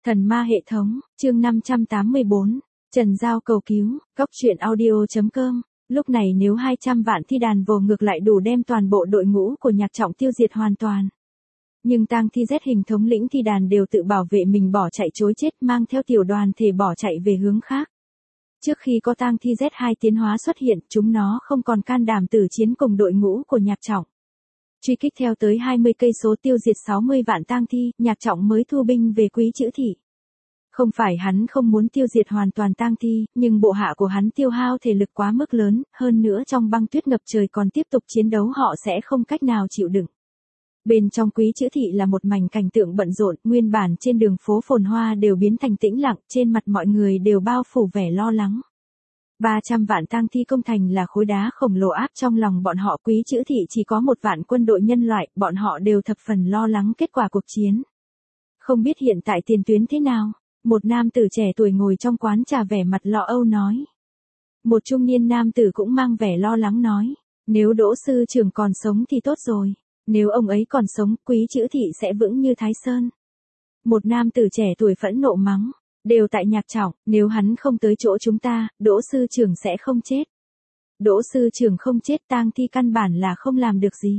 Thần ma hệ thống, chương 584, Trần Giao cầu cứu, góc truyện audio.com. Lúc này nếu 200 vạn thi đàn vồ ngược lại đủ đem toàn bộ đội ngũ của Nhạc Trọng tiêu diệt hoàn toàn. Nhưng tang thi Z hình thống lĩnh thi đàn đều tự bảo vệ mình bỏ chạy chối chết, mang theo tiểu đoàn thể bỏ chạy về hướng khác. Trước khi có tang thi Z2 tiến hóa xuất hiện, chúng nó không còn can đảm tử chiến cùng đội ngũ của Nhạc Trọng. Truy kích theo tới 20 cây số tiêu diệt 60 vạn tang thi, Nhạc Trọng mới thu binh về Quý Chữ Thị. Không phải hắn không muốn tiêu diệt hoàn toàn tang thi, nhưng bộ hạ của hắn tiêu hao thể lực quá mức lớn, hơn nữa trong băng tuyết ngập trời còn tiếp tục chiến đấu họ sẽ không cách nào chịu đựng. Bên trong Quý Chữ Thị là một mảnh cảnh tượng bận rộn, nguyên bản trên đường phố phồn hoa đều biến thành tĩnh lặng, trên mặt mọi người đều bao phủ vẻ lo lắng. 300 vạn tang thi công thành là khối đá khổng lồ áp trong lòng bọn họ. Quý Chữ Thị chỉ có 1 vạn quân đội nhân loại, bọn họ đều thập phần lo lắng kết quả cuộc chiến. Không biết hiện tại tiền tuyến thế nào? Một nam tử trẻ tuổi ngồi trong quán trà vẻ mặt lo âu nói. Một trung niên nam tử cũng mang vẻ lo lắng nói. Nếu Đỗ sư trưởng còn sống thì tốt rồi. Nếu ông ấy còn sống, Quý Chữ Thị sẽ vững như Thái Sơn. Một nam tử trẻ tuổi phẫn nộ mắng. Đều tại Nhạc Trọng, nếu hắn không tới chỗ chúng ta, Đỗ sư trưởng sẽ không chết. Đỗ sư trưởng không chết, tang thi căn bản là không làm được gì.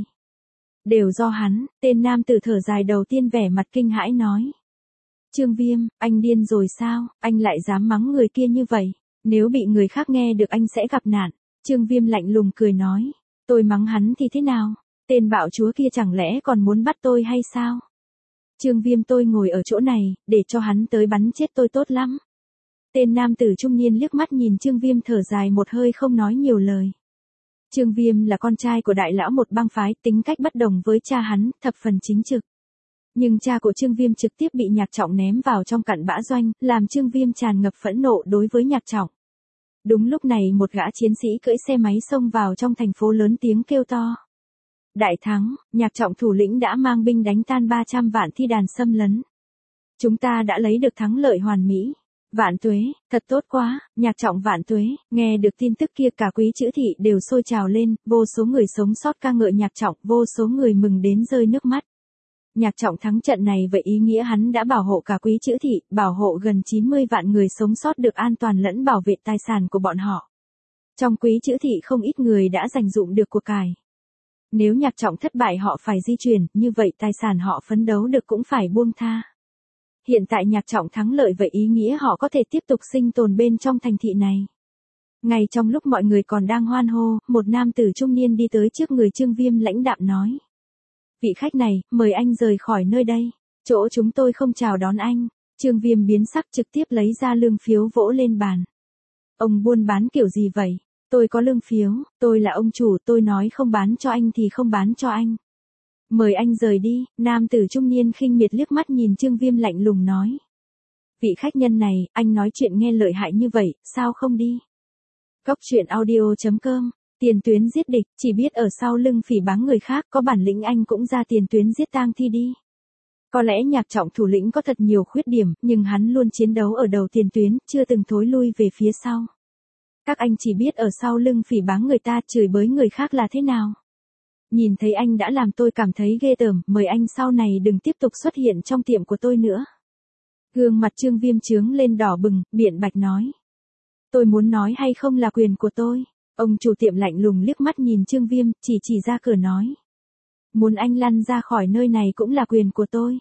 Đều do hắn, tên nam tử thở dài đầu tiên vẻ mặt kinh hãi nói. Trương Viêm, anh điên rồi sao, anh lại dám mắng người kia như vậy, nếu bị người khác nghe được anh sẽ gặp nạn. Trương Viêm lạnh lùng cười nói, tôi mắng hắn thì thế nào, tên bạo chúa kia chẳng lẽ còn muốn bắt tôi hay sao? Trương Viêm, tôi ngồi ở chỗ này, để cho hắn tới bắn chết tôi tốt lắm. Tên nam tử trung niên liếc mắt nhìn Trương Viêm thở dài một hơi không nói nhiều lời. Trương Viêm là con trai của đại lão một bang phái, tính cách bất đồng với cha hắn, thập phần chính trực. Nhưng cha của Trương Viêm trực tiếp bị Nhạc Trọng ném vào trong cặn bã doanh, làm Trương Viêm tràn ngập phẫn nộ đối với Nhạc Trọng. Đúng lúc này một gã chiến sĩ cưỡi xe máy xông vào trong thành phố lớn tiếng kêu to. Đại thắng, Nhạc Trọng thủ lĩnh đã mang binh đánh tan 300 vạn thi đàn xâm lấn. Chúng ta đã lấy được thắng lợi hoàn mỹ. Vạn tuế, thật tốt quá, Nhạc Trọng vạn tuế. Nghe được tin tức kia cả Quý Chữ Thị đều sôi trào lên, vô số người sống sót ca ngợi Nhạc Trọng, vô số người mừng đến rơi nước mắt. Nhạc Trọng thắng trận này vậy ý nghĩa hắn đã bảo hộ cả Quý Chữ Thị, bảo hộ gần 90 vạn người sống sót được an toàn lẫn bảo vệ tài sản của bọn họ. Trong Quý Chữ Thị không ít người đã dành dụm được của cải. Nếu Nhạc Trọng thất bại họ phải di chuyển, như vậy tài sản họ phấn đấu được cũng phải buông tha. Hiện tại Nhạc Trọng thắng lợi vậy ý nghĩa họ có thể tiếp tục sinh tồn bên trong thành thị này. Ngay trong lúc mọi người còn đang hoan hô, một nam tử trung niên đi tới trước người Trương Viêm lãnh đạm nói. Vị khách này, mời anh rời khỏi nơi đây, chỗ chúng tôi không chào đón anh. Trương Viêm biến sắc trực tiếp lấy ra lương phiếu vỗ lên bàn. Ông buôn bán kiểu gì vậy? Tôi có lương phiếu, tôi là ông chủ, tôi nói không bán cho anh thì không bán cho anh. Mời anh rời đi, nam tử trung niên khinh miệt liếc mắt nhìn Trương Viêm lạnh lùng nói. Vị khách nhân này, anh nói chuyện nghe lợi hại như vậy, sao không đi? Góc truyện audio.com, tiền tuyến giết địch, chỉ biết ở sau lưng phỉ báng người khác, có bản lĩnh anh cũng ra tiền tuyến giết tang thi đi. Có lẽ Nhạc Trọng thủ lĩnh có thật nhiều khuyết điểm, nhưng hắn luôn chiến đấu ở đầu tiền tuyến, chưa từng thối lui về phía sau. Các anh chỉ biết ở sau lưng phỉ báng người ta, chửi bới người khác là thế nào. Nhìn thấy anh đã làm tôi cảm thấy ghê tởm, mời anh sau này đừng tiếp tục xuất hiện trong tiệm của tôi nữa. Gương mặt Trương Viêm chướng lên đỏ bừng, biện bạch nói. Tôi muốn nói hay không là quyền của tôi. Ông chủ tiệm lạnh lùng liếc mắt nhìn Trương Viêm, chỉ ra cửa nói. Muốn anh lăn ra khỏi nơi này cũng là quyền của tôi.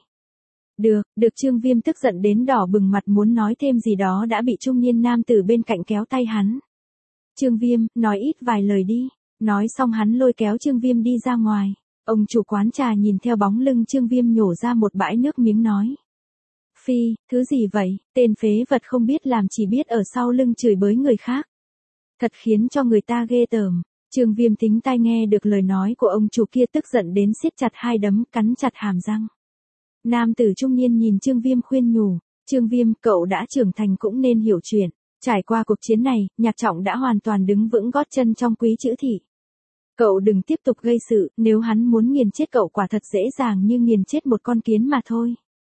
Được Trương Viêm tức giận đến đỏ bừng mặt muốn nói thêm gì đó đã bị trung niên nam tử bên cạnh kéo tay hắn. Trương Viêm, nói ít vài lời đi. Nói xong hắn lôi kéo Trương Viêm đi ra ngoài. Ông chủ quán trà nhìn theo bóng lưng Trương Viêm nhổ ra một bãi nước miếng nói. Phi, thứ gì vậy, tên phế vật không biết làm chỉ biết ở sau lưng chửi bới người khác. Thật khiến cho người ta ghê tởm. Trương Viêm thính tai nghe được lời nói của ông chủ kia tức giận đến siết chặt hai đấm, cắn chặt hàm răng. Nam tử trung niên nhìn Trương Viêm khuyên nhủ. Trương Viêm, cậu đã trưởng thành cũng nên hiểu chuyện. Trải qua cuộc chiến này, Nhạc Trọng đã hoàn toàn đứng vững gót chân trong Quý Chữ Thị. Cậu đừng tiếp tục gây sự, nếu hắn muốn nghiền chết cậu quả thật dễ dàng như nghiền chết một con kiến mà thôi.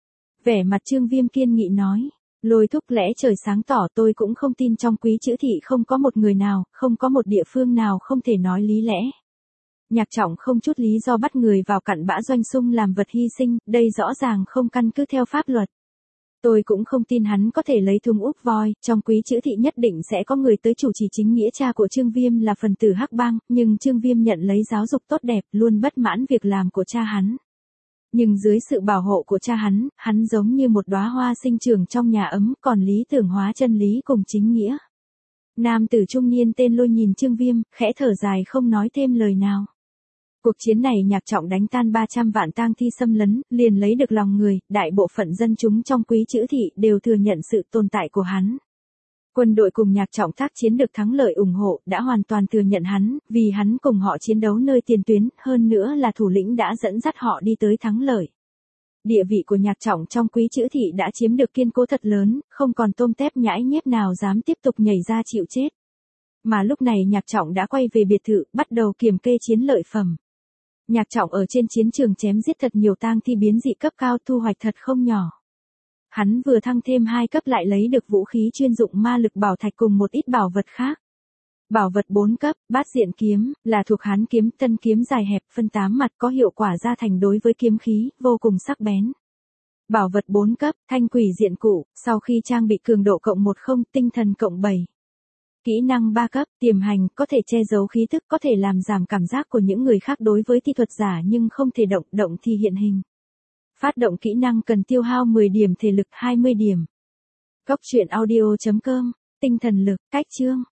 Vẻ mặt Trương Viêm kiên nghị nói. Lôi thúc lẽ trời sáng tỏ tôi cũng không tin trong Quý Chữ Thị không có một người nào, không có một địa phương nào không thể nói lý lẽ. Nhạc Trọng không chút lý do bắt người vào cặn bã doanh sung làm vật hy sinh, đây rõ ràng không căn cứ theo pháp luật. Tôi cũng không tin hắn có thể lấy thùng úp voi, trong Quý Chữ Thị nhất định sẽ có người tới chủ trì chính nghĩa. Cha của Trương Viêm là phần tử hắc bang, nhưng Trương Viêm nhận lấy giáo dục tốt đẹp, luôn bất mãn việc làm của cha hắn. Nhưng dưới sự bảo hộ của cha hắn giống như một đóa hoa sinh trưởng trong nhà ấm, còn lý tưởng hóa chân lý cùng chính nghĩa. Nam tử trung niên tên Lôi nhìn Trương Viêm, khẽ thở dài không nói thêm lời nào. Cuộc chiến này Nhạc Trọng đánh tan 300 vạn tang thi xâm lấn, liền lấy được lòng người, đại bộ phận dân chúng trong Quý Chữ Thị đều thừa nhận sự tồn tại của hắn. Quân đội cùng Nhạc Trọng tác chiến được thắng lợi ủng hộ, đã hoàn toàn thừa nhận hắn, vì hắn cùng họ chiến đấu nơi tiền tuyến, hơn nữa là thủ lĩnh đã dẫn dắt họ đi tới thắng lợi. Địa vị của Nhạc Trọng trong Quý Chữ Thị đã chiếm được kiên cố thật lớn, không còn tôm tép nhãi nhép nào dám tiếp tục nhảy ra chịu chết. Mà lúc này Nhạc Trọng đã quay về biệt thự, bắt đầu kiểm kê chiến lợi phẩm. Nhạc Trọng ở trên chiến trường chém giết thật nhiều tang thi biến dị cấp cao, thu hoạch thật không nhỏ. Hắn vừa thăng thêm 2 cấp lại lấy được vũ khí chuyên dụng ma lực bảo thạch cùng một ít bảo vật khác. Bảo vật 4 cấp, bát diện kiếm, là thuộc hán kiếm, tân kiếm dài hẹp phân 8 mặt có hiệu quả gia thành đối với kiếm khí, vô cùng sắc bén. Bảo vật 4 cấp, thanh quỷ diện cụ, sau khi trang bị cường độ cộng 10, tinh thần cộng 7. Kỹ năng 3 cấp, tiềm hành, có thể che giấu khí tức, có thể làm giảm cảm giác của những người khác đối với thi thuật giả nhưng không thể động thì hiện hình. Phát động kỹ năng cần tiêu hao 10 điểm thể lực, 20 điểm. Góc truyện audio.com, tinh thần lực, cách chương.